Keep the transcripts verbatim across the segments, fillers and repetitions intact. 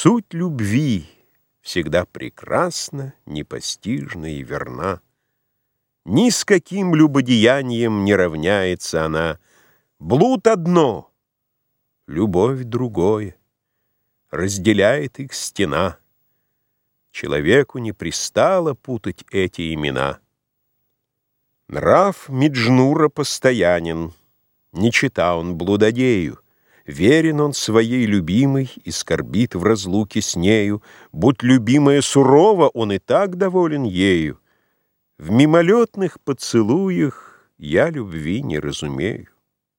Суть любви всегда прекрасна, непостижна и верна. Ни с каким любодеянием не равняется она. Блуд одно, любовь другое, разделяет их стена. Человеку не пристало путать эти имена. Нрав Меджнура постоянен, не чета он блудодею. Верен он своей любимой и скорбит в разлуке с нею. Будь любимая сурова, он и так доволен ею. В мимолетных поцелуях я любви не разумею.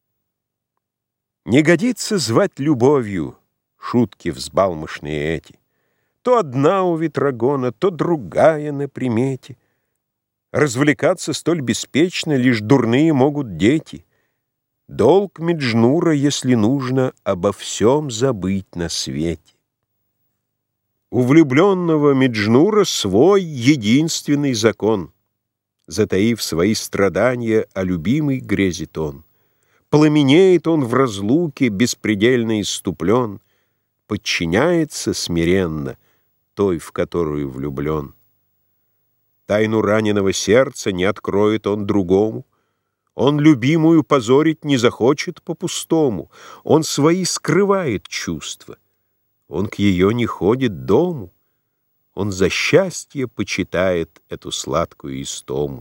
Не годится звать любовью шутки взбалмошные эти. То одна у ветрогона, то другая на примете. Развлекаться столь беспечно лишь дурные могут дети. Долг Меджнура, если нужно, обо всем забыть на свете. У влюбленного Меджнура свой единственный закон. Затаив свои страдания, о любимой грезит он. Пламенеет он в разлуке, беспредельно исступлен, подчиняется смиренно той, в которую влюблен. Тайну раненого сердца не откроет он другому. Он любимую позорить не захочет по-пустому. Он свои скрывает чувства. Он к ее не ходит дому. Он за счастье почитает эту сладкую истому.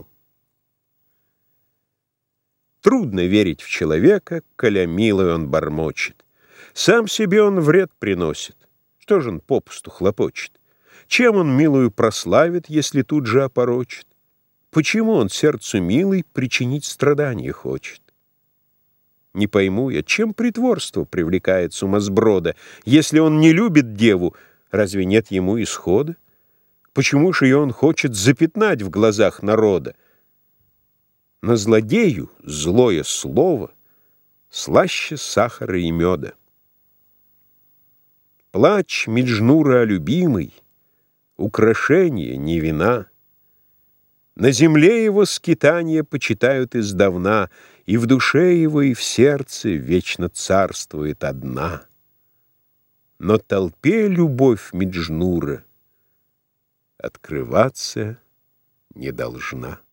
Трудно верить в человека, коля милый он бормочет. Сам себе он вред приносит. Что же он попусту хлопочет? Чем он милую прославит, если тут же опорочит? Почему он сердцу милой причинить страдания хочет? Не пойму я, чем притворство привлекает сумасброда? Если он не любит деву, разве нет ему исхода? Почему же ее он хочет запятнать в глазах народа? На злодею злое слово слаще сахара и меда. Плач Меджнура любимый, украшение, не вина. На земле его скитания почитают издавна, и в душе его, и в сердце вечно царствует одна. Но толпе любовь Меджнура открываться не должна.